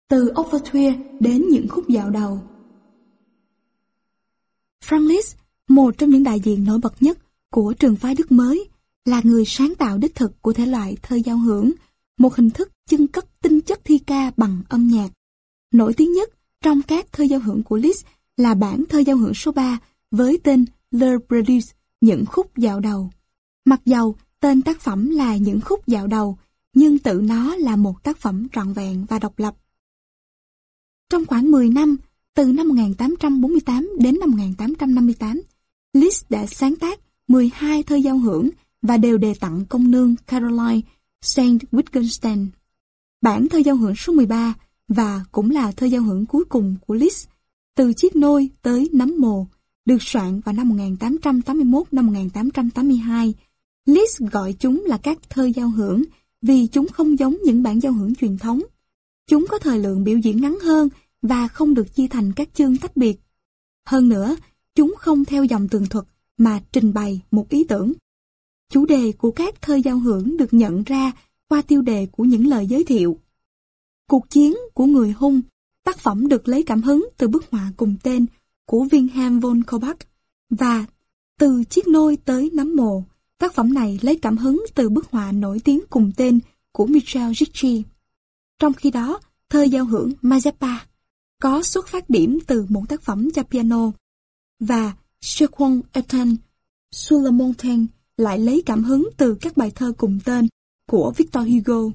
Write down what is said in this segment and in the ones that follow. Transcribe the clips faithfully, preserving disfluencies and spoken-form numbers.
từ Overture đến những khúc dạo đầu. Franz Liszt, một trong những đại diện nổi bật nhất của trường phái Đức mới, là người sáng tạo đích thực của thể loại thơ giao hưởng, một hình thức chưng cất tinh chất thi ca bằng âm nhạc. Nổi tiếng nhất trong các thơ giao hưởng của Liszt là bản thơ giao hưởng số ba với tên Le Prélude, những khúc dạo đầu. Mặc dầu tên tác phẩm là những khúc dạo đầu, nhưng tự nó là một tác phẩm trọn vẹn và độc lập. Trong khoảng mười năm, từ năm một nghìn tám trăm bốn mươi tám đến năm một nghìn tám trăm năm mươi tám, Liszt đã sáng tác mười hai thơ giao hưởng và đều đề tặng công nương Caroline Saint Wittgenstein. Bản thơ giao hưởng số mười ba và cũng là thơ giao hưởng cuối cùng của Liszt, Từ chiếc nôi tới nấm mồ, được soạn vào năm một nghìn tám trăm tám mươi mốt đến một nghìn tám trăm tám mươi hai. Liszt gọi chúng là các thơ giao hưởng vì chúng không giống những bản giao hưởng truyền thống. Chúng có thời lượng biểu diễn ngắn hơn và không được chia thành các chương tách biệt. Hơn nữa, chúng không theo dòng tường thuật mà trình bày một ý tưởng. Chủ đề của các thơ giao hưởng được nhận ra qua tiêu đề của những lời giới thiệu. Cuộc chiến của người hung, tác phẩm được lấy cảm hứng từ bức họa cùng tên của Wilhelm von Kaulbach, và Từ chiếc nôi tới nấm mồ, tác phẩm này lấy cảm hứng từ bức họa nổi tiếng cùng tên của Michel Ricci. Trong khi đó, thơ giao hưởng Mazeppa có xuất phát điểm từ một tác phẩm cho piano, và Seconde Étoile sur la montagne lại lấy cảm hứng từ các bài thơ cùng tên của Victor Hugo.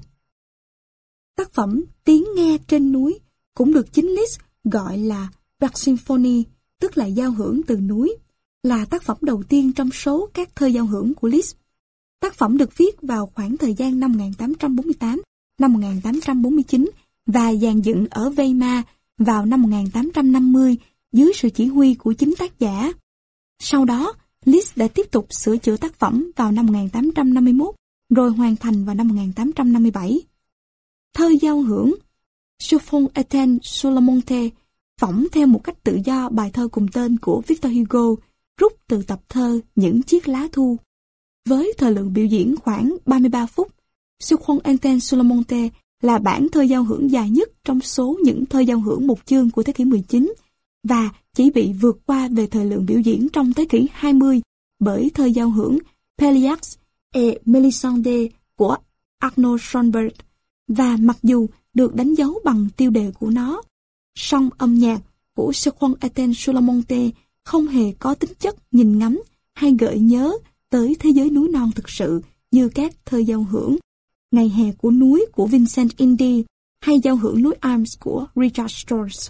Tác phẩm Tiếng nghe trên núi cũng được chính Liszt gọi là Bergsymphonie, tức là giao hưởng từ núi, là tác phẩm đầu tiên trong số các thơ giao hưởng của Liszt. Tác phẩm được viết vào khoảng thời gian năm một nghìn tám trăm bốn mươi tám đến năm một nghìn tám trăm bốn mươi chín và dàn dựng ở Weimar vào năm một nghìn tám trăm năm mươi dưới sự chỉ huy của chính tác giả. Sau đó, Liszt đã tiếp tục sửa chữa tác phẩm vào năm một nghìn tám trăm năm mươi mốt, rồi hoàn thành vào năm một nghìn tám trăm năm mươi bảy. Thơ giao hưởng Seconde Étoile sur la montagne phỏng theo một cách tự do bài thơ cùng tên của Victor Hugo, rút từ tập thơ Những chiếc lá thu. Với thời lượng biểu diễn khoảng ba mươi ba phút, Seconde Étoile sur la montagne là bản thơ giao hưởng dài nhất trong số những thơ giao hưởng một chương của thế kỷ mười chín, và chỉ bị vượt qua về thời lượng biểu diễn trong thế kỷ hai mươi bởi thơ giao hưởng Pelléas et Mélisande của Arnold Schoenberg. Và mặc dù được đánh dấu bằng tiêu đề của nó, song âm nhạc của Seconde Étoile sur la montagne không hề có tính chất nhìn ngắm hay gợi nhớ tới thế giới núi non thực sự như các thơ giao hưởng Ngày hè của núi của Vincent Indy hay giao hưởng núi Alps của Richard Strauss.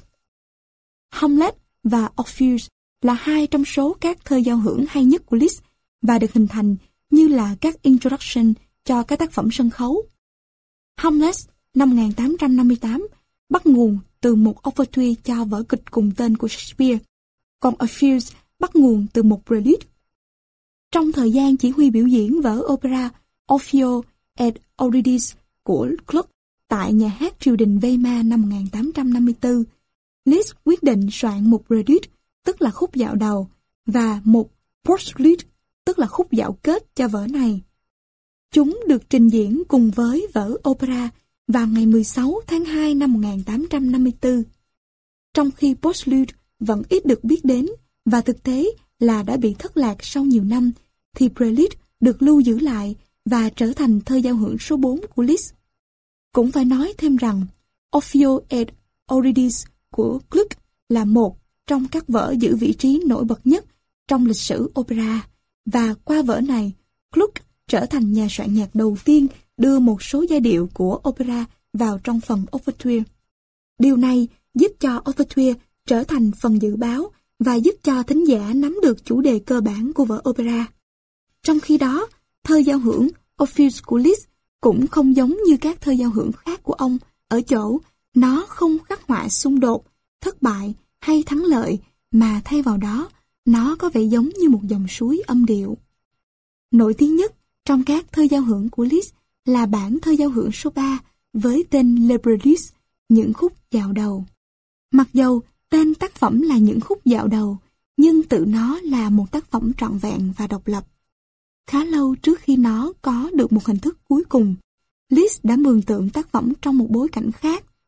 Hamlet và Orpheus là hai trong số các thơ giao hưởng hay nhất của Liszt và được hình thành như là các introduction cho các tác phẩm sân khấu. Hamlet năm một nghìn tám trăm năm mươi tám bắt nguồn từ một overture cho vở kịch cùng tên của Shakespeare, còn Orpheus bắt nguồn từ một prelude. Trong thời gian chỉ huy biểu diễn vở opera Orfeo et Eurydice của Gluck tại nhà hát triều đình Weimar năm một nghìn tám trăm năm mươi tư, Liszt quyết định soạn một prelude, tức là khúc dạo đầu, và một postlude, tức là khúc dạo kết cho vở này. Chúng được trình diễn cùng với vở opera vào ngày mười sáu tháng hai năm một nghìn tám trăm năm mươi tư. Trong khi postlude vẫn ít được biết đến và thực tế là đã bị thất lạc sau nhiều năm, thì prelude được lưu giữ lại và trở thành thơ giao hưởng số bốn của Liszt. Cũng phải nói thêm rằng Orfeo et Eurydice của Gluck là một trong các vở giữ vị trí nổi bật nhất trong lịch sử opera, và qua vở này, Gluck trở thành nhà soạn nhạc đầu tiên đưa một số giai điệu của opera vào trong phần overture. Điều này giúp cho overture trở thành phần dự báo và giúp cho thính giả nắm được chủ đề cơ bản của vở opera. Trong khi đó, thơ giao hưởng Orpheus của Liszt cũng không giống như các thơ giao hưởng khác của ông ở chỗ nó không khắc họa xung đột, thất bại hay thắng lợi, mà thay vào đó nó có vẻ giống như một dòng suối âm điệu. Nổi tiếng nhất trong các thơ giao hưởng của Liszt là bản thơ giao hưởng số ba với tên Le Prélude, những khúc dạo đầu. Mặc dầu tên tác phẩm là những khúc dạo đầu, nhưng tự nó là một tác phẩm trọn vẹn và độc lập. Khá lâu trước khi nó có được một hình thức cuối cùng, Liszt đã mường tượng tác phẩm trong một bối cảnh khác.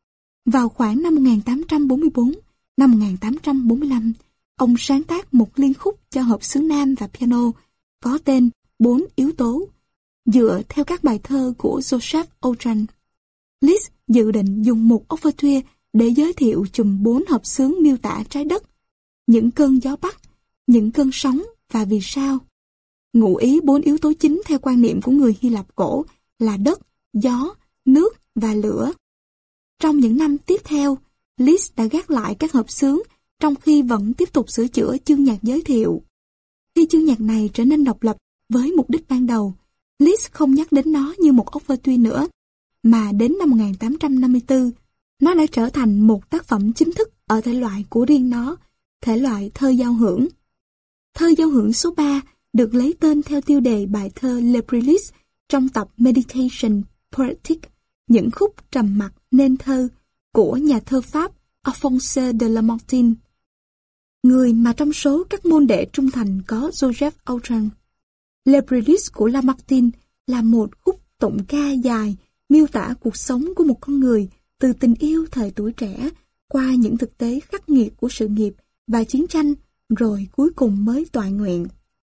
Vào khoảng năm một nghìn tám trăm bốn mươi tư, năm một nghìn tám trăm bốn mươi lăm, ông sáng tác một liên khúc cho hợp xướng nam và piano có tên Bốn yếu tố, dựa theo các bài thơ của Joseph Autran. Liszt dự định dùng một overture để giới thiệu chùm bốn hợp xướng miêu tả trái đất, những cơn gió bắc, những cơn sóng và vì sao. Ngụ ý bốn yếu tố chính theo quan niệm của người Hy Lạp cổ là đất, gió, nước và lửa. Trong những năm tiếp theo, Liszt đã gác lại các hợp xướng trong khi vẫn tiếp tục sửa chữa chương nhạc giới thiệu. Khi chương nhạc này trở nên độc lập với mục đích ban đầu, Liszt không nhắc đến nó như một overture nữa, mà đến năm một nghìn tám trăm năm mươi tư, nó đã trở thành một tác phẩm chính thức ở thể loại của riêng nó, thể loại thơ giao hưởng. Thơ giao hưởng số ba được lấy tên theo tiêu đề bài thơ Le Prélude trong tập Meditation Poetique, những khúc trầm mặc nên thơ của nhà thơ Pháp Alphonse de Lamartine, người mà trong số các môn đệ trung thành có Joseph Autran. Le Prélude của Lamartine là một khúc tụng ca dài miêu tả cuộc sống của một con người từ tình yêu thời tuổi trẻ qua những thực tế khắc nghiệt của sự nghiệp và chiến tranh, rồi cuối cùng mới toại nguyện.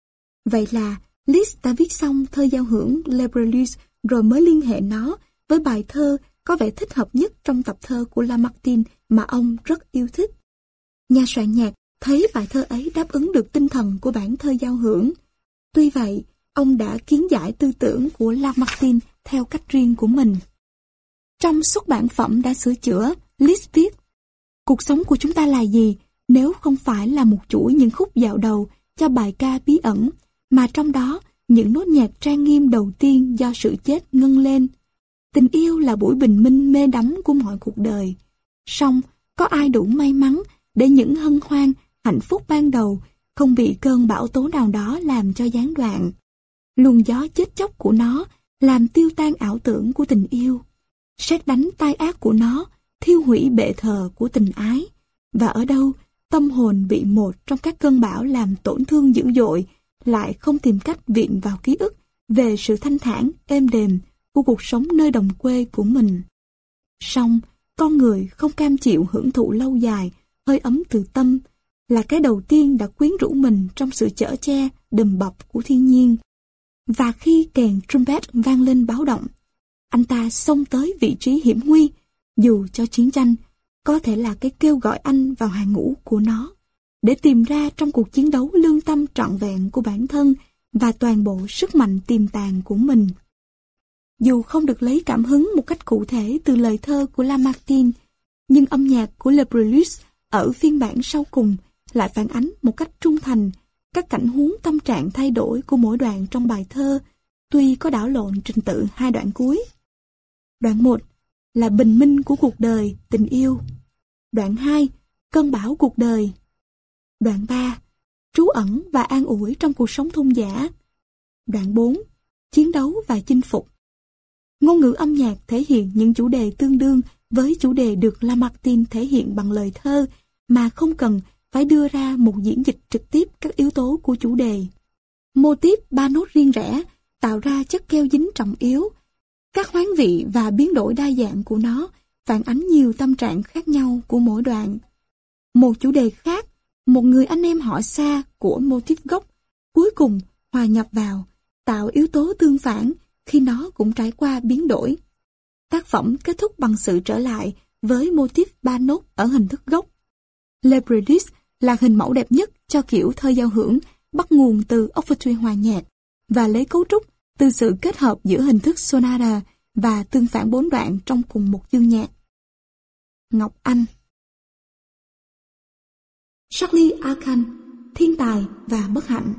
Vậy là Liszt đã viết xong thơ giao hưởng Le Prélude rồi mới liên hệ nó với bài thơ có vẻ thích hợp nhất trong tập thơ của Lamartine mà ông rất yêu thích. Nhà soạn nhạc thấy bài thơ ấy đáp ứng được tinh thần của bản thơ giao hưởng. Tuy vậy, ông đã kiến giải tư tưởng của Lamartine theo cách riêng của mình. Trong xuất bản phẩm đã sửa chữa, Liszt viết: cuộc sống của chúng ta là gì nếu không phải là một chuỗi những khúc dạo đầu cho bài ca bí ẩn, mà trong đó những nốt nhạc trang nghiêm đầu tiên do sự chết ngân lên. Tình yêu là buổi bình minh mê đắm của mọi cuộc đời. Song có ai đủ may mắn để những hân hoan, hạnh phúc ban đầu không bị cơn bão tố nào đó làm cho gián đoạn. Luồng gió chết chóc của nó làm tiêu tan ảo tưởng của tình yêu. Sét đánh tai ác của nó thiêu hủy bệ thờ của tình ái. Và ở đâu tâm hồn bị một trong các cơn bão làm tổn thương dữ dội lại không tìm cách viện vào ký ức về sự thanh thản, êm đềm của cuộc sống nơi đồng quê của mình. Song, con người không cam chịu hưởng thụ lâu dài hơi ấm từ tâm là cái đầu tiên đã quyến rũ mình trong sự chở che, đùm bọc của thiên nhiên. Và khi kèn trumpet vang lên báo động, anh ta xông tới vị trí hiểm nguy, dù cho chiến tranh có thể là cái kêu gọi anh vào hàng ngũ của nó, để tìm ra trong cuộc chiến đấu lương tâm trọn vẹn của bản thân và toàn bộ sức mạnh tiềm tàng của mình. Dù không được lấy cảm hứng một cách cụ thể từ lời thơ của Lamartine, nhưng âm nhạc của Le Prélude ở phiên bản sau cùng lại phản ánh một cách trung thành các cảnh huống tâm trạng thay đổi của mỗi đoạn trong bài thơ, tuy có đảo lộn trình tự hai đoạn cuối. Đoạn một là bình minh của cuộc đời, tình yêu. Đoạn hai, cơn bão cuộc đời. Đoạn ba, trú ẩn và an ủi trong cuộc sống thôn dã. Đoạn bốn, chiến đấu và chinh phục. Ngôn ngữ âm nhạc thể hiện những chủ đề tương đương với chủ đề được Lamartine thể hiện bằng lời thơ, mà không cần phải đưa ra một diễn dịch trực tiếp các yếu tố của chủ đề. Mô típ ba nốt riêng rẽ tạo ra chất keo dính trọng yếu. Các hoán vị và biến đổi đa dạng của nó phản ánh nhiều tâm trạng khác nhau của mỗi đoạn. Một chủ đề khác, một người anh em họ xa của mô típ gốc, cuối cùng hòa nhập vào, tạo yếu tố tương phản khi nó cũng trải qua biến đổi. Tác phẩm kết thúc bằng sự trở lại với mô típ ba nốt ở hình thức gốc. Le Prélude là hình mẫu đẹp nhất cho kiểu thơ giao hưởng bắt nguồn từ overture hòa nhạc và lấy cấu trúc từ sự kết hợp giữa hình thức sonata và tương phản bốn đoạn trong cùng một chương nhạc. Ngọc Anh. Charles Arcan, thiên tài và bất hạnh.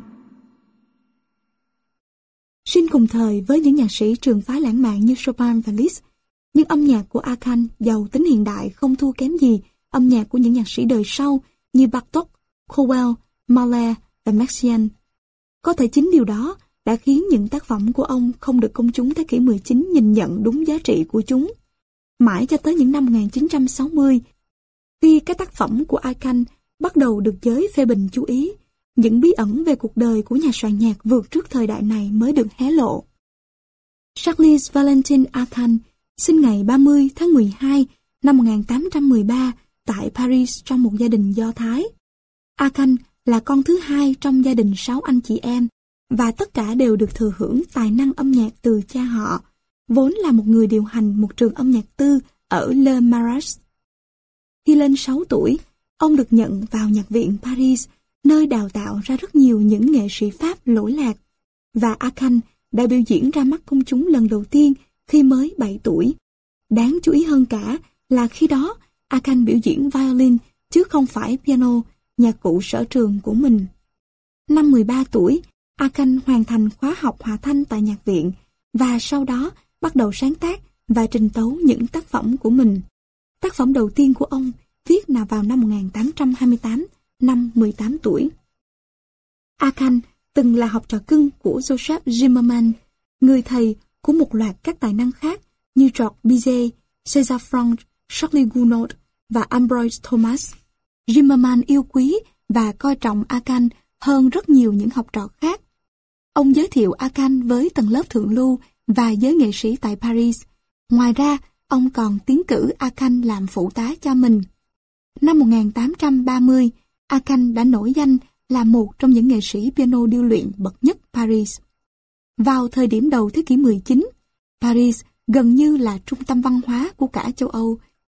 Sinh cùng thời với những nhạc sĩ trường phái lãng mạn như Chopin và Liszt, nhưng âm nhạc của Arcan giàu tính hiện đại không thua kém gì âm nhạc của những nhạc sĩ đời sau như Bartók, Ravel, Mahler và Messiaen. Có thể chính điều đó đã khiến những tác phẩm của ông không được công chúng thế kỷ mười chín nhìn nhận đúng giá trị của chúng. Mãi cho tới những năm một nghìn chín trăm sáu mươi, khi các tác phẩm của Arcan bắt đầu được giới phê bình chú ý, những bí ẩn về cuộc đời của nhà soạn nhạc vượt trước thời đại này mới được hé lộ. Charles Valentin Arcan sinh ngày ba mươi tháng mười hai năm một nghìn tám trăm mười ba tại Paris trong một gia đình Do Thái. Akan là con thứ hai trong gia đình sáu anh chị em, và tất cả đều được thừa hưởng tài năng âm nhạc từ cha họ, vốn là một người điều hành một trường âm nhạc tư ở Le Marais. Khi lên sáu tuổi, ông được nhận vào nhạc viện Paris, nơi đào tạo ra rất nhiều những nghệ sĩ Pháp lỗi lạc, và Akan đã biểu diễn ra mắt công chúng lần đầu tiên khi mới bảy tuổi. Đáng chú ý hơn cả là khi đó Akan biểu diễn violin chứ không phải piano, nhạc cụ sở trường của mình. Năm mười ba tuổi, Akan hoàn thành khóa học hòa thanh tại nhạc viện và sau đó bắt đầu sáng tác và trình tấu những tác phẩm của mình. Tác phẩm đầu tiên của ông viết là vào năm một nghìn tám trăm hai mươi tám, năm mười tám tuổi. Akan từng là học trò cưng của Joseph Zimmermann, người thầy của một loạt các tài năng khác như Georges Bizet, César Franck, Charles Gounod và Ambroise Thomas. Zimmermann yêu quý và coi trọng Akan hơn rất nhiều những học trò khác. Ông giới thiệu Akan với tầng lớp thượng lưu và giới nghệ sĩ tại Paris. Ngoài ra, ông còn tiến cử Akan làm phụ tá cho mình. Năm một nghìn tám trăm ba mươi, Akan đã nổi danh là một trong những nghệ sĩ piano điêu luyện bậc nhất Paris. Vào thời điểm đầu thế kỷ mười chín, Paris gần như là trung tâm văn hóa của cả châu Âu,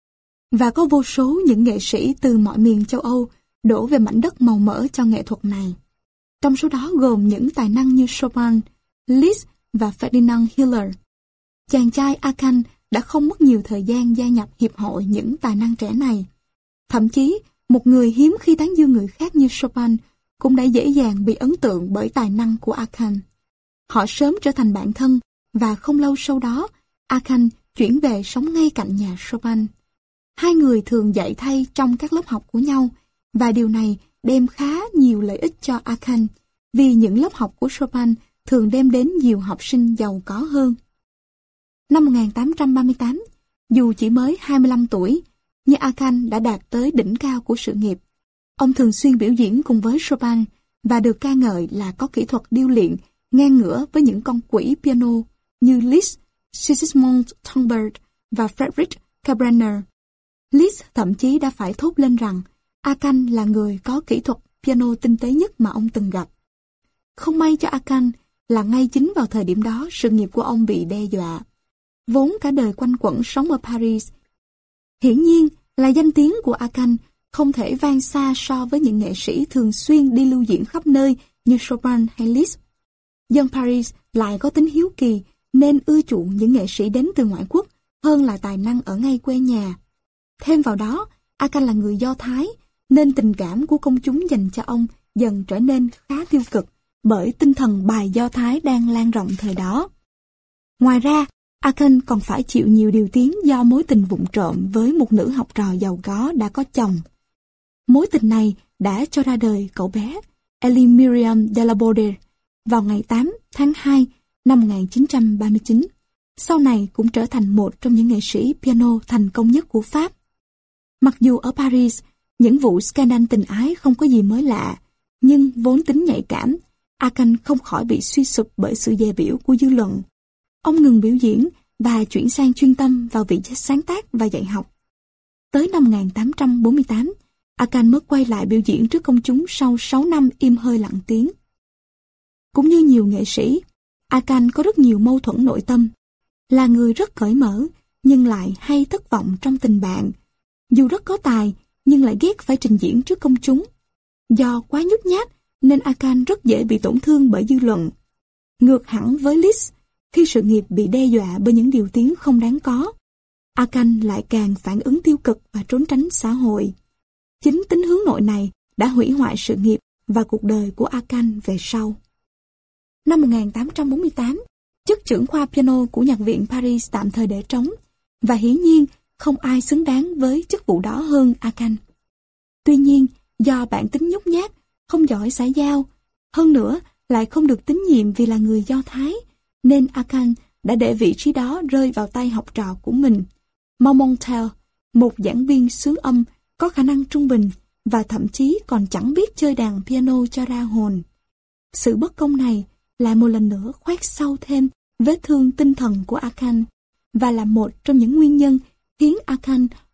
và có vô số những nghệ sĩ từ mọi miền châu Âu đổ về mảnh đất màu mỡ cho nghệ thuật này. Trong số đó gồm những tài năng như Chopin, Liszt và Ferdinand Hiller. Chàng trai Akan đã không mất nhiều thời gian gia nhập hiệp hội những tài năng trẻ này. Thậm chí, một người hiếm khi tán dương người khác như Chopin cũng đã dễ dàng bị ấn tượng bởi tài năng của Akan. Họ sớm trở thành bạn thân, và không lâu sau đó, Akan chuyển về sống ngay cạnh nhà Chopin. Hai người thường dạy thay trong các lớp học của nhau, và điều này đem khá nhiều lợi ích cho Akan, vì những lớp học của Chopin thường đem đến nhiều học sinh giàu có hơn. Năm một nghìn tám trăm ba mươi tám, dù chỉ mới hai mươi lăm tuổi, nhưng Akan đã đạt tới đỉnh cao của sự nghiệp. Ông thường xuyên biểu diễn cùng với Chopin và được ca ngợi là có kỹ thuật điêu luyện ngang ngửa với những con quỷ piano như Liszt, Sigismund Thalberg và Friedrich Kalkbrenner. Liszt thậm chí đã phải thốt lên rằng Akan là người có kỹ thuật piano tinh tế nhất mà ông từng gặp. Không may cho Akan là ngay chính vào thời điểm đó sự nghiệp của ông bị đe dọa. Vốn cả đời quanh quẩn sống ở Paris, hiển nhiên là danh tiếng của Akan không thể vang xa so với những nghệ sĩ thường xuyên đi lưu diễn khắp nơi như Chopin hay Liszt. Dân Paris lại có tính hiếu kỳ nên ưa chuộng những nghệ sĩ đến từ ngoại quốc hơn là tài năng ở ngay quê nhà. Thêm vào đó, Akan là người Do Thái, nên tình cảm của công chúng dành cho ông dần trở nên khá tiêu cực bởi tinh thần bài Do Thái đang lan rộng thời đó. Ngoài ra, Akan còn phải chịu nhiều điều tiếng do mối tình vụng trộm với một nữ học trò giàu có đã có chồng. Mối tình này đã cho ra đời cậu bé Elie Miriam Delaborde vào ngày tám tháng hai năm một nghìn chín trăm ba mươi chín. Sau này cũng trở thành một trong những nghệ sĩ piano thành công nhất của Pháp. Mặc dù ở Paris, những vụ scandal tình ái không có gì mới lạ, nhưng vốn tính nhạy cảm, Akan không khỏi bị suy sụp bởi sự dè bỉu của dư luận. Ông ngừng biểu diễn và chuyển sang chuyên tâm vào việc sáng tác và dạy học. Tới năm một nghìn tám trăm bốn mươi tám, Akan mới quay lại biểu diễn trước công chúng sau sáu năm im hơi lặng tiếng. Cũng như nhiều nghệ sĩ, Akan có rất nhiều mâu thuẫn nội tâm. Là người rất cởi mở, nhưng lại hay thất vọng trong tình bạn. Dù rất có tài, nhưng lại ghét phải trình diễn trước công chúng. Do quá nhút nhát, nên Akan rất dễ bị tổn thương bởi dư luận. Ngược hẳn với Liszt, khi sự nghiệp bị đe dọa bởi những điều tiếng không đáng có, Akan lại càng phản ứng tiêu cực và trốn tránh xã hội. Chính tính hướng nội này đã hủy hoại sự nghiệp và cuộc đời của Akan về sau. Năm một nghìn tám trăm bốn mươi tám, chức trưởng khoa piano của nhạc viện Paris tạm thời để trống, và hiển nhiên không ai xứng đáng với chức vụ đó hơn Akan. Tuy nhiên, do bản tính nhút nhát, không giỏi xã giao, hơn nữa lại không được tín nhiệm vì là người Do Thái, nên Akan đã để vị trí đó rơi vào tay học trò của mình, Marmontel, một giảng viên xướng âm có khả năng trung bình và thậm chí còn chẳng biết chơi đàn piano cho ra hồn. Sự bất công này lại một lần nữa khoét sâu thêm vết thương tinh thần của Akan và là một trong những nguyên nhân khiến Akan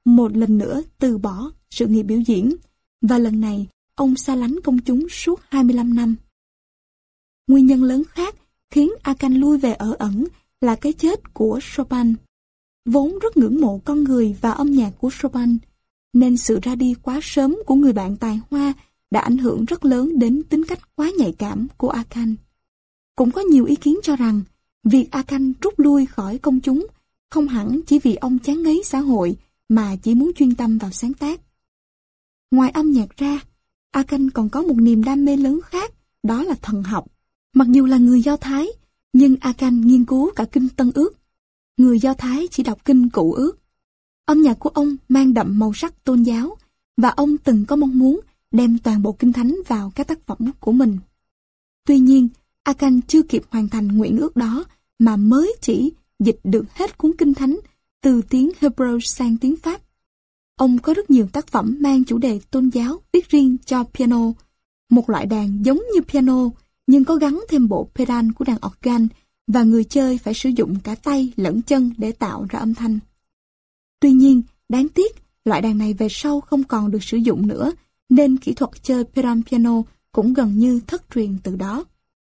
một lần nữa từ bỏ sự nghiệp biểu diễn, và lần này ông xa lánh công chúng suốt hai mươi lăm năm. Nguyên nhân lớn khác khiến Akan lui về ở ẩn là cái chết của Chopin. Vốn rất ngưỡng mộ con người và âm nhạc của Chopin, nên sự ra đi quá sớm của người bạn tài hoa đã ảnh hưởng rất lớn đến tính cách quá nhạy cảm của Akan. Cũng có nhiều ý kiến cho rằng việc Akan rút lui khỏi công chúng không hẳn chỉ vì ông chán ngấy xã hội mà chỉ muốn chuyên tâm vào sáng tác. Ngoài âm nhạc ra, Akan còn có một niềm đam mê lớn khác, đó là thần học. Mặc dù là người Do Thái, nhưng Akan nghiên cứu cả kinh Tân Ước. Người Do Thái chỉ đọc kinh Cựu Ước. Âm nhạc của ông mang đậm màu sắc tôn giáo, và ông từng có mong muốn đem toàn bộ kinh thánh vào các tác phẩm của mình. Tuy nhiên, Akan chưa kịp hoàn thành nguyện ước đó mà mới chỉ dịch được hết cuốn kinh thánh từ tiếng Hebrew sang tiếng Pháp. Ông có rất nhiều tác phẩm mang chủ đề tôn giáo viết riêng cho piano, một loại đàn giống như piano nhưng có gắn thêm bộ pedal của đàn organ, và người chơi phải sử dụng cả tay lẫn chân để tạo ra âm thanh. Tuy nhiên, đáng tiếc, loại đàn này về sau không còn được sử dụng nữa, nên kỹ thuật chơi pedal piano cũng gần như thất truyền từ đó.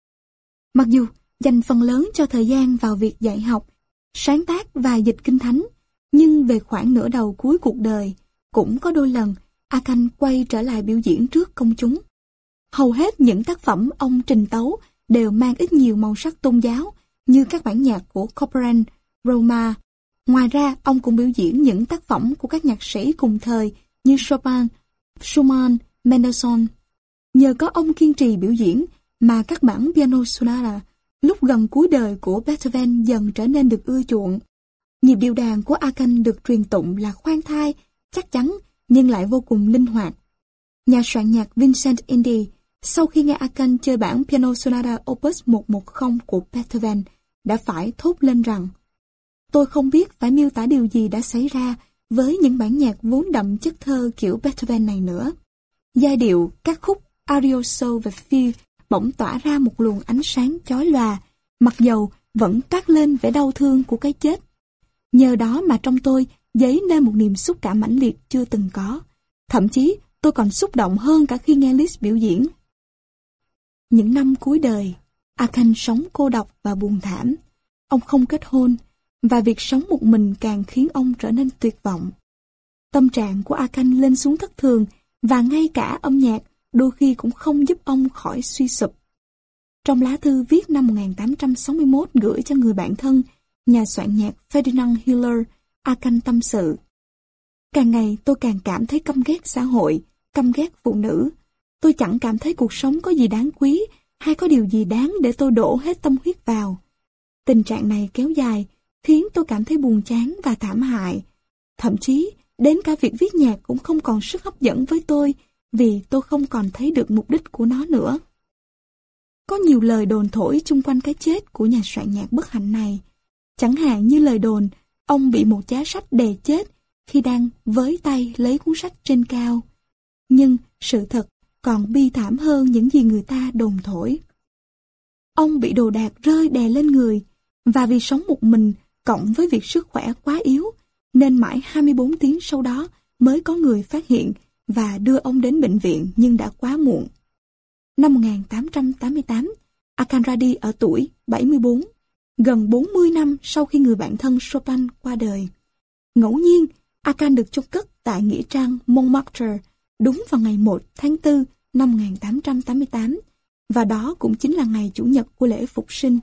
Mặc dù dành phần lớn cho thời gian vào việc dạy học, sáng tác và dịch kinh thánh, nhưng về khoảng nửa đầu cuối cuộc đời, cũng có đôi lần Akan quay trở lại biểu diễn trước công chúng. Hầu hết những tác phẩm ông trình tấu đều mang ít nhiều màu sắc tôn giáo, như các bản nhạc của Chopin, Roma. Ngoài ra, ông cũng biểu diễn những tác phẩm của các nhạc sĩ cùng thời như Chopin, Schumann, Mendelssohn. Nhờ có ông kiên trì biểu diễn mà các bản piano sonata lúc gần cuối đời của Beethoven dần trở nên được ưa chuộng. Nhịp điệu đàn của Akan được truyền tụng là khoan thai, chắc chắn nhưng lại vô cùng linh hoạt. Nhà soạn nhạc Vincent Indy sau khi nghe Akan chơi bản piano sonata opus một một không của Beethoven đã phải thốt lên rằng: "Tôi không biết phải miêu tả điều gì đã xảy ra với những bản nhạc vốn đậm chất thơ kiểu Beethoven này nữa." Giai điệu, các khúc Arioso và Phil bỗng tỏa ra một luồng ánh sáng chói lòa, mặc dầu vẫn toát lên vẻ đau thương của cái chết. Nhờ đó mà trong tôi dấy lên một niềm xúc cảm mãnh liệt chưa từng có. Thậm chí tôi còn xúc động hơn cả khi nghe Liszt biểu diễn. Những năm cuối đời, Akan sống cô độc và buồn thảm. Ông không kết hôn, và việc sống một mình càng khiến ông trở nên tuyệt vọng. Tâm trạng của Akan lên xuống thất thường, và ngay cả âm nhạc đôi khi cũng không giúp ông khỏi suy sụp. Trong lá thư viết năm một nghìn tám trăm sáu mươi mốt gửi cho người bạn thân, nhà soạn nhạc Ferdinand Hiller, Akan tâm sự: "Càng ngày tôi càng cảm thấy căm ghét xã hội, căm ghét phụ nữ. Tôi chẳng cảm thấy cuộc sống có gì đáng quý, hay có điều gì đáng để tôi đổ hết tâm huyết vào. Tình trạng này kéo dài, khiến tôi cảm thấy buồn chán và thảm hại. Thậm chí, đến cả việc viết nhạc cũng không còn sức hấp dẫn với tôi, vì tôi không còn thấy được mục đích của nó nữa." Có nhiều lời đồn thổi chung quanh cái chết của nhà soạn nhạc bất hạnh này. Chẳng hạn như lời đồn ông bị một giá sách đè chết khi đang với tay lấy cuốn sách trên cao. Nhưng sự thật còn bi thảm hơn những gì người ta đồn thổi. Ông bị đồ đạc rơi đè lên người, và vì sống một mình cộng với việc sức khỏe quá yếu, nên mãi hai mươi bốn tiếng sau đó mới có người phát hiện và đưa ông đến bệnh viện, nhưng đã quá muộn. Năm một nghìn tám trăm tám mươi tám, Akan ra đi ở tuổi bảy mươi bốn, gần bốn mươi năm sau khi người bạn thân Chopin qua đời. Ngẫu nhiên, Akan được chôn cất tại nghĩa trang Montmartre đúng vào ngày một tháng tư năm một nghìn tám trăm tám mươi tám, và đó cũng chính là ngày Chủ nhật của lễ Phục sinh.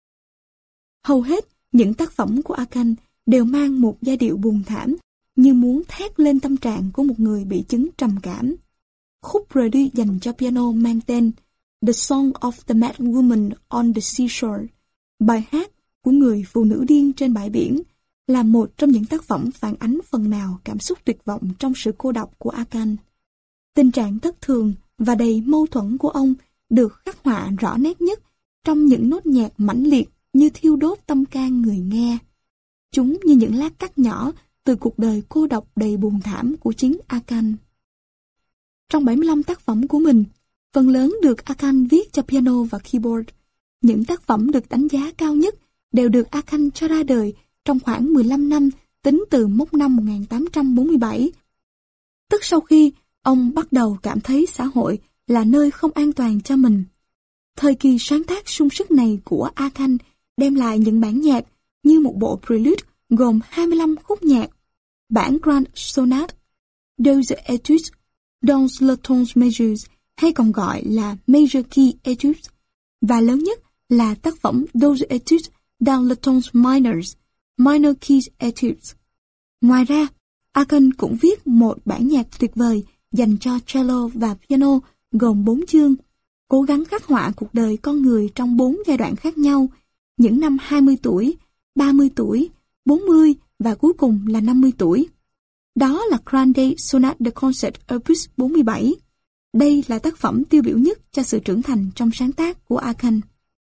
Hầu hết những tác phẩm của Akan đều mang một giai điệu buồn thảm, như muốn thét lên tâm trạng của một người bị chứng trầm cảm. Khúc prelude dành cho piano mang tên The Song of the Mad Woman on the Seashore, bài hát của người phụ nữ điên trên bãi biển, là một trong những tác phẩm phản ánh phần nào cảm xúc tuyệt vọng trong sự cô độc của Akan. Tình trạng thất thường và đầy mâu thuẫn của ông được khắc họa rõ nét nhất trong những nốt nhạc mãnh liệt như thiêu đốt tâm can người nghe. Chúng như những lát cắt nhỏ từ cuộc đời cô độc đầy buồn thảm của chính Akan. Trong bảy mươi lăm tác phẩm của mình, phần lớn được Akan viết cho piano và keyboard. Những tác phẩm được đánh giá cao nhất đều được Akan cho ra đời trong khoảng mười lăm năm tính từ mốc năm một nghìn tám trăm bốn mươi bảy. Tức sau khi ông bắt đầu cảm thấy xã hội là nơi không an toàn cho mình. Thời kỳ sáng tác sung sức này của Arkan đem lại những bản nhạc như một bộ prelude gồm hai mươi lăm khúc nhạc, bản Grand Sonate, Deux Etudes dans le tons majeurs, hay còn gọi là Major Key Etudes, và lớn nhất là tác phẩm Deux Etudes dans le tons mineurs, Minor Keys Etudes. Ngoài ra, Arkan cũng viết một bản nhạc tuyệt vời dành cho cello và piano gồm bốn chương, cố gắng khắc họa cuộc đời con người trong bốn giai đoạn khác nhau, những năm hai mươi tuổi, ba mươi tuổi, bốn mươi và cuối cùng là năm mươi tuổi. Đó là Grande Sonate de Concert Opus bốn mươi bảy. Đây là tác phẩm tiêu biểu nhất cho sự trưởng thành trong sáng tác của Arkan.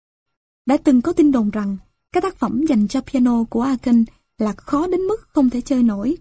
Đã từng có tin đồn rằng các tác phẩm dành cho piano của Arkan là khó đến mức không thể chơi nổi.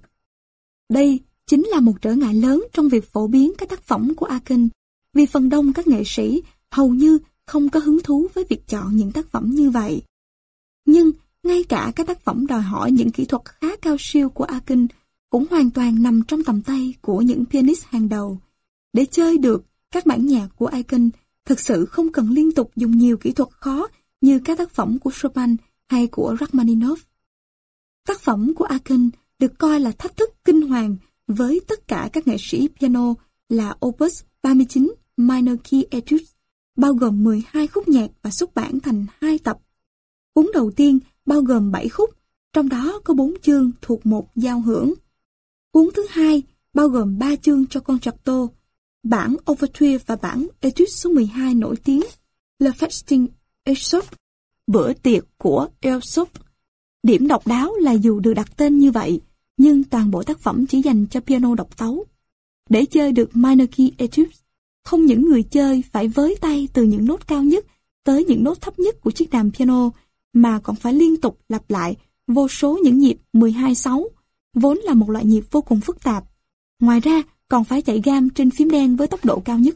Đây chính là một trở ngại lớn trong việc phổ biến các tác phẩm của Arkan, vì phần đông các nghệ sĩ hầu như không có hứng thú với việc chọn những tác phẩm như vậy. Nhưng ngay cả các tác phẩm đòi hỏi những kỹ thuật khá cao siêu của Arkan cũng hoàn toàn nằm trong tầm tay của những pianist hàng đầu. Để chơi được các bản nhạc của Arkan, thực sự không cần liên tục dùng nhiều kỹ thuật khó như các tác phẩm của Chopin hay của Rachmaninoff. Tác phẩm của Arkan được coi là thách thức kinh hoàng với tất cả các nghệ sĩ piano là Opus ba mươi chín Minor Key Etudes, bao gồm mười hai khúc nhạc và xuất bản thành hai tập. Cuốn đầu tiên bao gồm bảy khúc, trong đó có bốn chương thuộc một giao hưởng. Cuốn thứ hai bao gồm ba chương cho concerto, bản Overture và bản Etude số mười hai nổi tiếng, Le Festin Aesop, bữa tiệc của Aesop. Điểm độc đáo là dù được đặt tên như vậy, nhưng toàn bộ tác phẩm chỉ dành cho piano độc tấu. Để chơi được Minor Key Etudes, không những người chơi phải với tay từ những nốt cao nhất tới những nốt thấp nhất của chiếc đàn piano, mà còn phải liên tục lặp lại vô số những nhịp mười hai sáu, vốn là một loại nhịp vô cùng phức tạp. Ngoài ra, còn phải chạy gam trên phím đen với tốc độ cao nhất.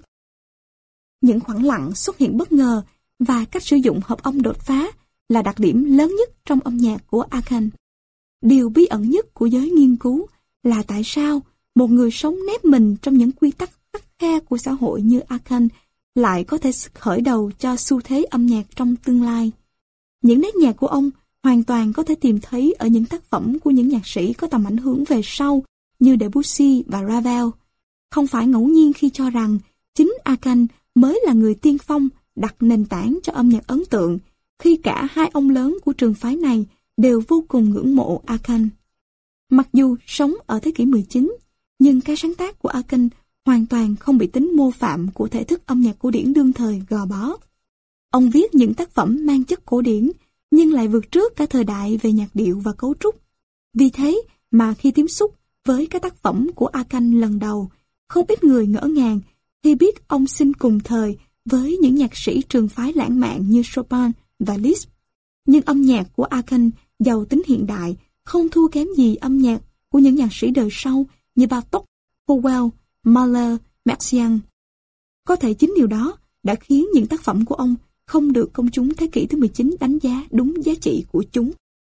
Những khoảng lặng xuất hiện bất ngờ và cách sử dụng hợp âm đột phá là đặc điểm lớn nhất trong âm nhạc của Arkan. Điều bí ẩn nhất của giới nghiên cứu là tại sao một người sống nép mình trong những quy tắc khắt khe của xã hội như Arkan lại có thể khởi đầu cho xu thế âm nhạc trong tương lai. Những nét nhạc của ông hoàn toàn có thể tìm thấy ở những tác phẩm của những nhạc sĩ có tầm ảnh hưởng về sau như Debussy và Ravel. Không phải ngẫu nhiên khi cho rằng chính Arkan mới là người tiên phong đặt nền tảng cho âm nhạc ấn tượng, khi cả hai ông lớn của trường phái này đều vô cùng ngưỡng mộ Arkan. Mặc dù sống ở thế kỷ mười chín, nhưng cái sáng tác của Arkan hoàn toàn không bị tính mô phạm của thể thức âm nhạc cổ điển đương thời gò bó. Ông viết những tác phẩm mang chất cổ điển, nhưng lại vượt trước cả thời đại về nhạc điệu và cấu trúc. Vì thế mà khi tiếp xúc với các tác phẩm của Arkan lần đầu, không ít người ngỡ ngàng khi biết ông sinh cùng thời với những nhạc sĩ trường phái lãng mạn như Chopin và Liszt. Nhưng âm nhạc của Arkan giàu tính hiện đại, không thua kém gì âm nhạc của những nhạc sĩ đời sau như Bartók, Howell, Mahler, Messiaen. Có thể chính điều đó đã khiến những tác phẩm của ông không được công chúng thế kỷ thứ mười chín đánh giá đúng giá trị của chúng.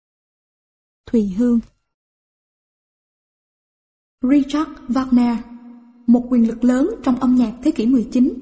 Thùy Hương. Richard Wagner, một quyền lực lớn trong âm nhạc thế kỷ mười chín.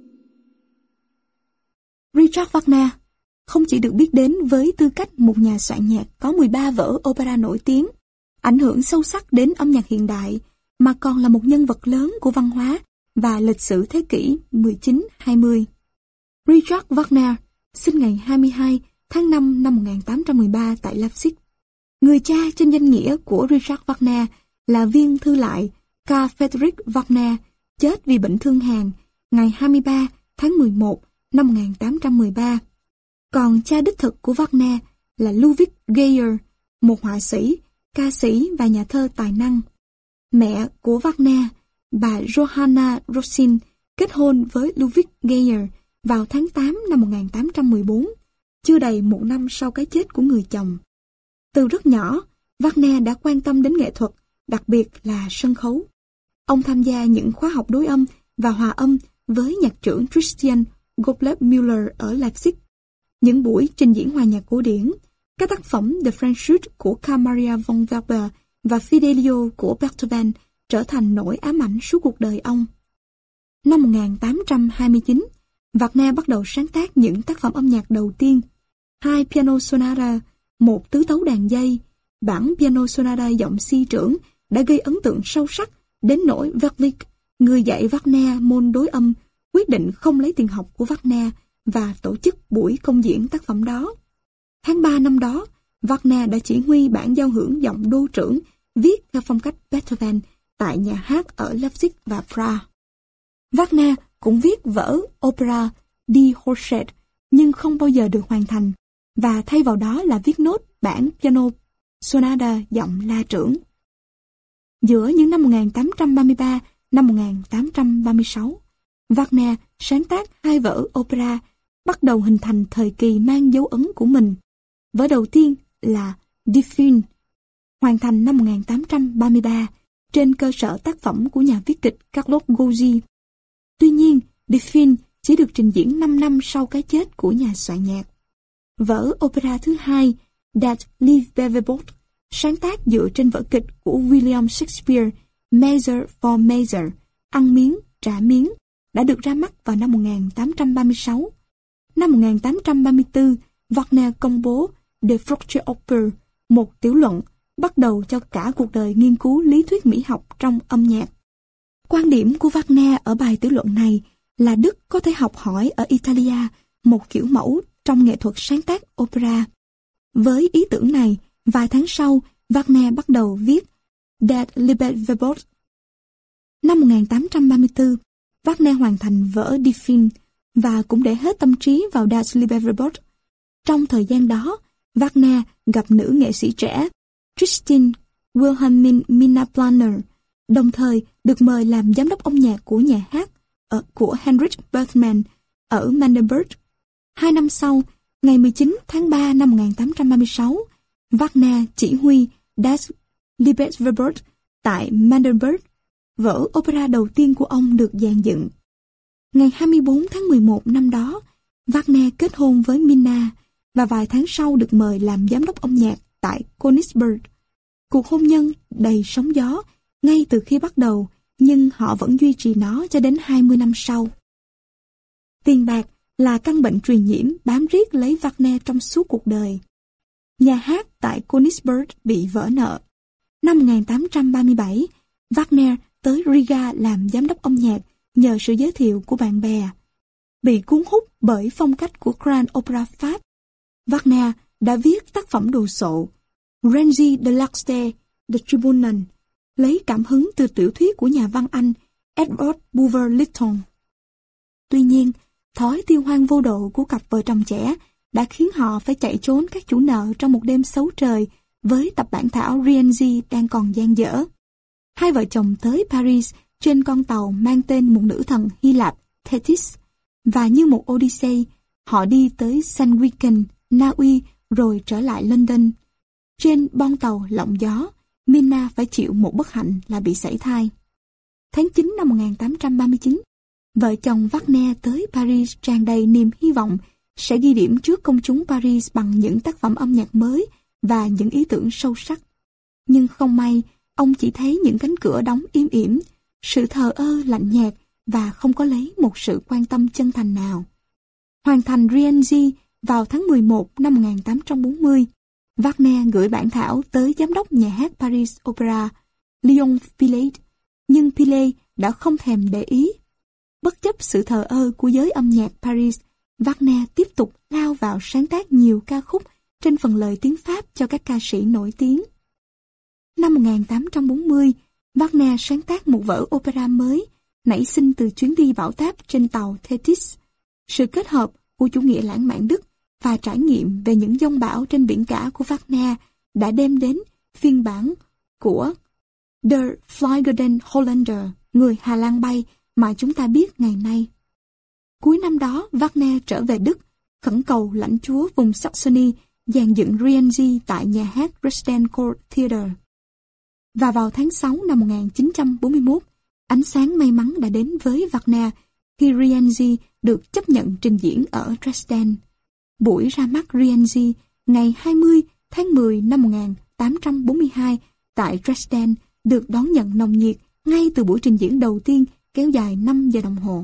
Richard Wagner không chỉ được biết đến với tư cách một nhà soạn nhạc có mười ba vở opera nổi tiếng, ảnh hưởng sâu sắc đến âm nhạc hiện đại, mà còn là một nhân vật lớn của văn hóa và lịch sử thế kỷ mười chín hai mươi. Richard Wagner sinh ngày hai mươi hai tháng năm năm một nghìn tám trăm mười ba tại Leipzig. Người cha trên danh nghĩa của Richard Wagner là viên thư lại Carl Friedrich Wagner, chết vì bệnh thương hàn ngày hai mươi ba tháng mười một năm một nghìn tám trăm mười ba. Còn cha đích thực của Wagner là Ludwig Geyer, một họa sĩ, ca sĩ và nhà thơ tài năng. Mẹ của Wagner, bà Johanna Rosin, kết hôn với Ludwig Geyer vào tháng tám năm một nghìn tám trăm mười bốn, chưa đầy một năm sau cái chết của người chồng. Từ rất nhỏ, Wagner đã quan tâm đến nghệ thuật, đặc biệt là sân khấu. Ông tham gia những khóa học đối âm và hòa âm với nhạc trưởng Christian Gottlieb Müller ở Leipzig. Những buổi trình diễn hòa nhạc cổ điển, các tác phẩm The French Suite của Carl Maria von Weber và Fidelio của Beethoven trở thành nỗi ám ảnh suốt cuộc đời ông. Năm một nghìn tám trăm hai mươi chín, Wagner bắt đầu sáng tác những tác phẩm âm nhạc đầu tiên, hai piano sonata, một tứ tấu đàn dây. Bản piano sonata giọng si trưởng đã gây ấn tượng sâu sắc đến nỗi Werlich, người dạy Wagner môn đối âm, quyết định không lấy tiền học của Wagner và tổ chức buổi công diễn tác phẩm đó. Tháng ba năm đó, Wagner đã chỉ huy bản giao hưởng giọng đô trưởng viết theo phong cách Beethoven tại nhà hát ở Leipzig và Prague. Wagner cũng viết vở opera Die Hochzeit nhưng không bao giờ được hoàn thành, và thay vào đó là viết nốt bản piano sonata giọng la trưởng. Giữa những năm một nghìn tám trăm ba mươi ba năm một nghìn tám trăm ba mươi sáu, Wagner sáng tác hai vở opera bắt đầu hình thành thời kỳ mang dấu ấn của mình. Vở đầu tiên là Die Feen, hoàn thành năm một nghìn tám trăm ba mươi ba trên cơ sở tác phẩm của nhà viết kịch Carlos Gozzi. Tuy nhiên, Die Feen chỉ được trình diễn năm năm sau cái chết của nhà soạn nhạc. Vở opera thứ hai, Das Liebesgebot, sáng tác dựa trên vở kịch của William Shakespeare, Measure for Measure, ăn miếng, trả miếng, đã được ra mắt vào năm một nghìn tám trăm ba mươi sáu. Năm một nghìn tám trăm ba mươi tư, Wagner công bố De Fructio Oper, một tiểu luận bắt đầu cho cả cuộc đời nghiên cứu lý thuyết mỹ học trong âm nhạc. Quan điểm của Wagner ở bài tiểu luận này là Đức có thể học hỏi ở Italia một kiểu mẫu trong nghệ thuật sáng tác opera. Với ý tưởng này, vài tháng sau, Wagner bắt đầu viết Das Liebesgebot. Năm một nghìn tám trăm ba mươi tư, Wagner hoàn thành vở Die Feen và cũng để hết tâm trí vào Das Liebesgebot. Trong thời gian đó, Wagner gặp nữ nghệ sĩ trẻ Christine Wilhelmina Planner, đồng thời được mời làm giám đốc âm nhạc của nhà hát ở, của Heinrich Bergman ở Magdeburg. Hai năm sau, ngày mười chín tháng ba năm một nghìn tám trăm ba mươi sáu, Wagner chỉ huy Das Liebesgebot tại Magdeburg. Vở opera đầu tiên của ông được dàn dựng. Ngày hai mươi tư tháng mười một năm đó, Wagner kết hôn với Minna và vài tháng sau được mời làm giám đốc âm nhạc tại Königsberg. Cuộc hôn nhân đầy sóng gió ngay từ khi bắt đầu, nhưng họ vẫn duy trì nó cho đến hai mươi năm sau. Tiền bạc là căn bệnh truyền nhiễm bám riết lấy Wagner trong suốt cuộc đời. Nhà hát tại Königsberg bị vỡ nợ. Năm một nghìn tám trăm ba mươi bảy, Wagner tới Riga làm giám đốc âm nhạc nhờ sự giới thiệu của bạn bè. Bị cuốn hút bởi phong cách của Grand Opera Pháp, Wagner đã viết tác phẩm đồ sộ Renzi de l'Axte de Tribunen, lấy cảm hứng từ tiểu thuyết của nhà văn Anh Edward Bulwer Lytton. Tuy nhiên, thói tiêu hoang vô độ của cặp vợ chồng trẻ đã khiến họ phải chạy trốn các chủ nợ trong một đêm xấu trời với tập bản thảo Rienzi đang còn dang dở. Hai vợ chồng tới Paris trên con tàu mang tên một nữ thần Hy Lạp, Thetis, và như một Odyssey, họ đi tới Sandviken, Na Uy rồi trở lại London. Trên bon tàu lộng gió, Minna phải chịu một bất hạnh là bị sảy thai. Tháng chín năm một nghìn tám trăm ba mươi chín, vợ chồng Wagner tới Paris tràn đầy niềm hy vọng sẽ ghi điểm trước công chúng Paris bằng những tác phẩm âm nhạc mới và những ý tưởng sâu sắc. Nhưng không may, ông chỉ thấy những cánh cửa đóng im ỉm, sự thờ ơ lạnh nhạt và không có lấy một sự quan tâm chân thành nào. Hoàn thành Rienzi vào tháng mười một năm một nghìn tám trăm bốn mươi, Wagner gửi bản thảo tới giám đốc nhà hát Paris Opera, Léon Pilet, nhưng Pilet đã không thèm để ý. Bất chấp sự thờ ơ của giới âm nhạc Paris, Wagner tiếp tục lao vào sáng tác nhiều ca khúc trên phần lời tiếng Pháp cho các ca sĩ nổi tiếng. Năm một nghìn tám trăm bốn mươi, Wagner sáng tác một vở opera mới, nảy sinh từ chuyến đi bão táp trên tàu Thetis. Sự kết hợp của chủ nghĩa lãng mạn Đức và trải nghiệm về những giông bão trên biển cả của Wagner đã đem đến phiên bản của Der Fliegende Holländer, người Hà Lan bay mà chúng ta biết ngày nay. Cuối năm đó, Wagner trở về Đức, khẩn cầu lãnh chúa vùng Saxony dàn dựng Rienzi tại nhà hát Dresden Court Theatre. Và vào tháng sáu năm một nghìn chín trăm bốn mươi mốt, ánh sáng may mắn đã đến với Wagner khi Rienzi được chấp nhận trình diễn ở Dresden. Buổi ra mắt Rienzi ngày hai mươi tháng mười năm một nghìn tám trăm bốn mươi hai tại Dresden được đón nhận nồng nhiệt ngay từ buổi trình diễn đầu tiên kéo dài năm giờ đồng hồ.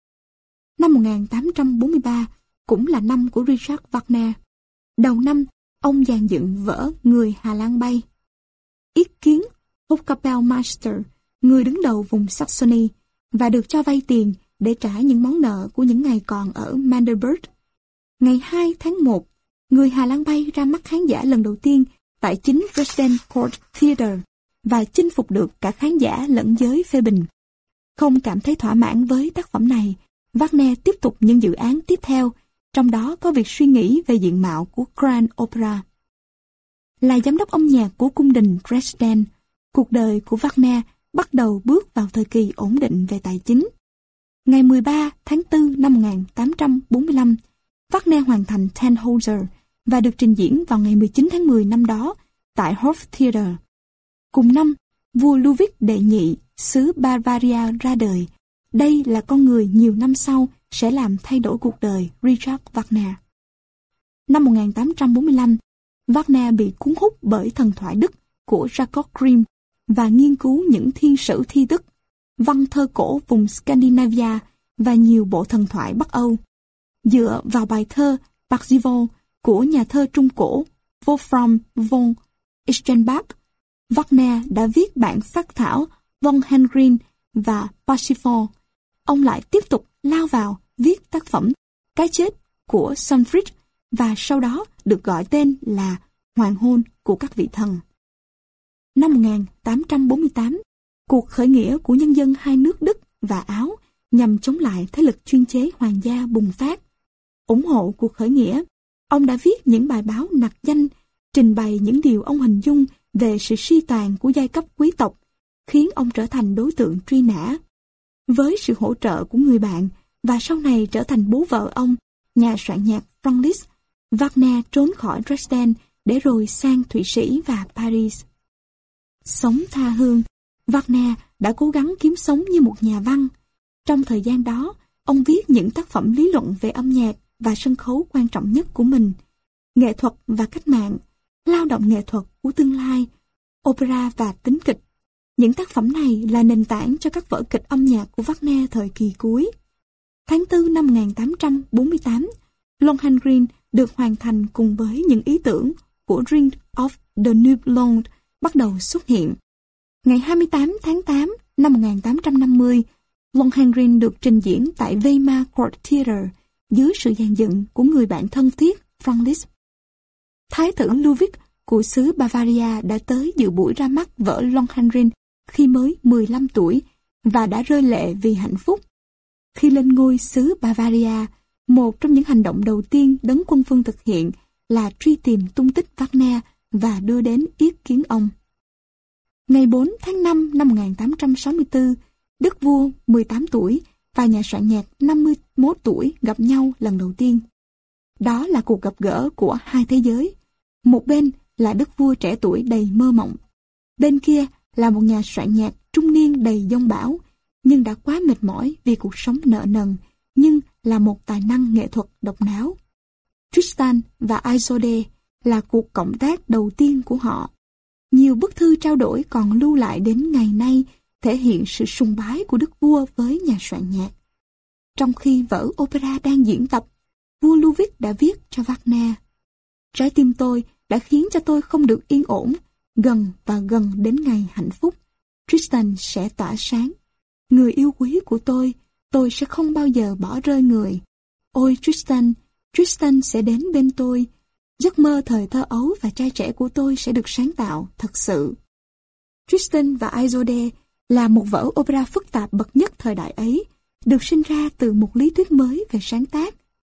Năm một nghìn tám trăm bốn mươi ba cũng là năm của Richard Wagner. Đầu năm, ông dàn dựng vở Người Hà Lan bay. Ý kiến Hofkapellmeister, người đứng đầu vùng Saxony, và được cho vay tiền để trả những món nợ của những ngày còn ở Magdeburg. Ngày hai tháng một, Người Hà Lan bay ra mắt khán giả lần đầu tiên tại chính Dresden Court Theatre và chinh phục được cả khán giả lẫn giới phê bình. Không cảm thấy thỏa mãn với tác phẩm này, Wagner tiếp tục những dự án tiếp theo, trong đó có việc suy nghĩ về diện mạo của Grand Opera. Là giám đốc âm nhạc của cung đình Dresden, cuộc đời của Wagner bắt đầu bước vào thời kỳ ổn định về tài chính. Ngày mười ba tháng tư năm một nghìn tám trăm bốn mươi lăm, Wagner hoàn thành Tannhäuser và được trình diễn vào ngày mười chín tháng mười năm đó tại Hoftheater. Cùng năm, vua Ludwig đệ nhị xứ Bavaria ra đời. Đây là con người nhiều năm sau sẽ làm thay đổi cuộc đời Richard Wagner. Năm một nghìn tám trăm bốn mươi lăm, Wagner bị cuốn hút bởi thần thoại Đức của Jacob Grimm và nghiên cứu những thiên sử thi Đức, văn thơ cổ vùng Scandinavia và nhiều bộ thần thoại Bắc Âu. Dựa vào bài thơ Parzival của nhà thơ Trung Cổ Wolfram von Eichenbach, Wagner đã viết bản phác thảo von Henrin và Parsifal. Ông lại tiếp tục lao vào viết tác phẩm Cái chết của Sunfrid và sau đó được gọi tên là Hoàng hôn của các vị thần. Năm một nghìn tám trăm bốn mươi tám, cuộc khởi nghĩa của nhân dân hai nước Đức và Áo nhằm chống lại thế lực chuyên chế hoàng gia bùng phát. Ủng hộ cuộc khởi nghĩa, ông đã viết những bài báo nặc danh, trình bày những điều ông hình dung về sự suy tàn của giai cấp quý tộc, khiến ông trở thành đối tượng truy nã. Với sự hỗ trợ của người bạn và sau này trở thành bố vợ ông, nhà soạn nhạc Franz Liszt, Wagner trốn khỏi Dresden để rồi sang Thụy Sĩ và Paris. Sống tha hương, Wagner đã cố gắng kiếm sống như một nhà văn. Trong thời gian đó, ông viết những tác phẩm lý luận về âm nhạc và sân khấu quan trọng nhất của mình, nghệ thuật và cách mạng, lao động nghệ thuật của tương lai, opera và tính kịch. Những tác phẩm này là nền tảng cho các vở kịch âm nhạc của Wagner thời kỳ cuối. Tháng tư năm một nghìn tám trăm bốn mươi tám, Lohengrin được hoàn thành cùng với những ý tưởng của Ring of the Nibelung bắt đầu xuất hiện. Ngày hai mươi tám tháng tám năm một nghìn tám trăm năm mươi, Lohengrin được trình diễn tại Weimar Court Theatre dưới sự dàn dựng của người bạn thân thiết Franz Liszt. Thái tử Ludwig của xứ Bavaria đã tới dự buổi ra mắt vở Lohengrin khi mới mười lăm tuổi và đã rơi lệ vì hạnh phúc. Khi lên ngôi xứ Bavaria, một trong những hành động đầu tiên Đấng Quân Vương thực hiện là truy tìm tung tích Wagner và đưa đến yết kiến ông. Ngày bốn tháng năm năm một nghìn tám trăm sáu mươi tư, Đức vua mười tám tuổi và nhà soạn nhạc năm mươi mốt tuổi gặp nhau lần đầu tiên. Đó là cuộc gặp gỡ của hai thế giới. Một bên là đức vua trẻ tuổi đầy mơ mộng. Bên kia là một nhà soạn nhạc trung niên đầy dông bão, nhưng đã quá mệt mỏi vì cuộc sống nợ nần, nhưng là một tài năng nghệ thuật độc đáo. Tristan và Isolde là cuộc cộng tác đầu tiên của họ. Nhiều bức thư trao đổi còn lưu lại đến ngày nay thể hiện sự sùng bái của đức vua với nhà soạn nhạc. Trong khi vở opera đang diễn tập, vua Ludwig đã viết cho Wagner: Trái tim tôi đã khiến cho tôi không được yên ổn, gần và gần đến ngày hạnh phúc. Tristan sẽ tỏa sáng. Người yêu quý của tôi, tôi sẽ không bao giờ bỏ rơi người. Ôi Tristan, Tristan sẽ đến bên tôi. Giấc mơ thời thơ ấu và trai trẻ của tôi sẽ được sáng tạo, thật sự. Tristan và Isolde là một vở opera phức tạp bậc nhất thời đại ấy, được sinh ra từ một lý thuyết mới về sáng tác.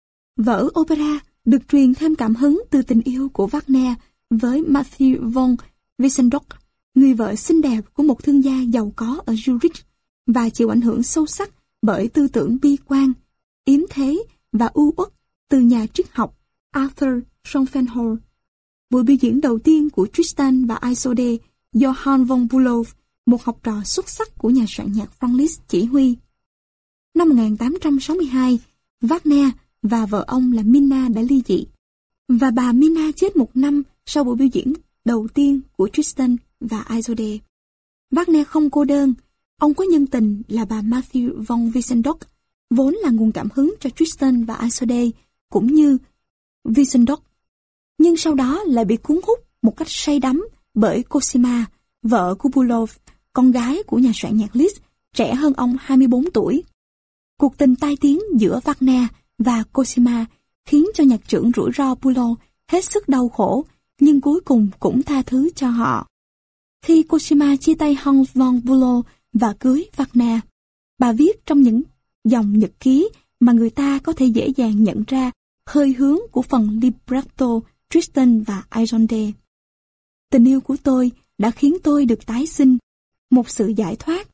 Vở opera được truyền thêm cảm hứng từ tình yêu của Wagner với Matthew von Wiesendock, người vợ xinh đẹp của một thương gia giàu có ở Zurich, và chịu ảnh hưởng sâu sắc bởi tư tưởng bi quan, yếm thế và u uất từ nhà triết học Arthur Schopenhauer. Buổi biểu diễn đầu tiên của Tristan và Isolde do Johann von Bülow, một học trò xuất sắc của nhà soạn nhạc Franz Liszt chỉ huy. Năm một nghìn tám trăm sáu mươi hai, Wagner và vợ ông là Minna đã ly dị, và bà Minna chết một năm sau buổi biểu diễn đầu tiên của Tristan và Isolde. Wagner không cô đơn, ông có nhân tình là bà Matthew von Wiesendock, vốn là nguồn cảm hứng cho Tristan và Isolde, cũng như Wiesendock. Nhưng sau đó lại bị cuốn hút một cách say đắm bởi Cosima, vợ của Bülow, con gái của nhà soạn nhạc Liszt, trẻ hơn ông hai mươi bốn tuổi. Cuộc tình tai tiếng giữa Wagner và Cosima khiến cho nhạc trưởng rủi ro Bülow hết sức đau khổ, nhưng cuối cùng cũng tha thứ cho họ. Khi Cosima chia tay Hans von Bülow và cưới Wagner, bà viết trong những dòng nhật ký mà người ta có thể dễ dàng nhận ra hơi hướng của phần libretto Tristan và Isolde. Tình yêu của tôi đã khiến tôi được tái sinh, một sự giải thoát,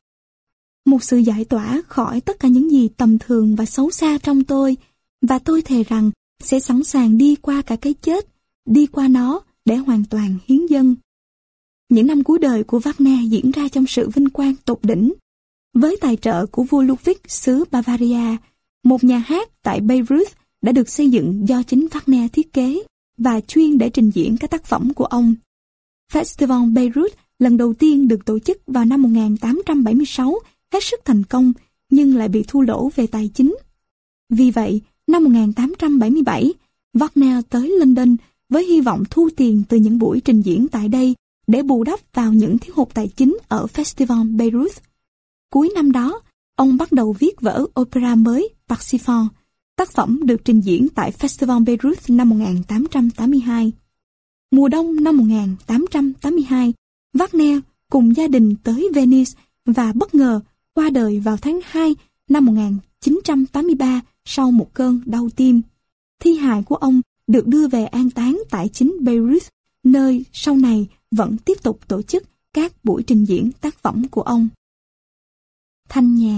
một sự giải tỏa khỏi tất cả những gì tầm thường và xấu xa trong tôi, và tôi thề rằng sẽ sẵn sàng đi qua cả cái chết, đi qua nó để hoàn toàn hiến dâng. Những năm cuối đời của Wagner diễn ra trong sự vinh quang tột đỉnh. Với tài trợ của vua Ludwig xứ Bavaria, một nhà hát tại Bayreuth đã được xây dựng do chính Wagner thiết kế và chuyên để trình diễn các tác phẩm của ông. Festival Bayreuth lần đầu tiên được tổ chức vào năm một nghìn tám trăm bảy mươi sáu hết sức thành công, nhưng lại bị thua lỗ về tài chính. Vì vậy, năm một nghìn tám trăm bảy mươi bảy, Wagner tới London với hy vọng thu tiền từ những buổi trình diễn tại đây để bù đắp vào những thiếu hụt tài chính ở Festival Bayreuth. Cuối năm đó, ông bắt đầu viết vở opera mới Parsifal. Tác phẩm được trình diễn tại Festival Bayreuth năm một nghìn tám trăm tám mươi hai. Mùa đông năm một nghìn tám trăm tám mươi hai, Wagner cùng gia đình tới Venice và bất ngờ qua đời vào tháng hai năm một nghìn chín trăm tám mươi ba sau một cơn đau tim. Thi hài của ông được đưa về an táng tại chính Bayreuth, nơi sau này vẫn tiếp tục tổ chức các buổi trình diễn tác phẩm của ông. Thanh nhạc.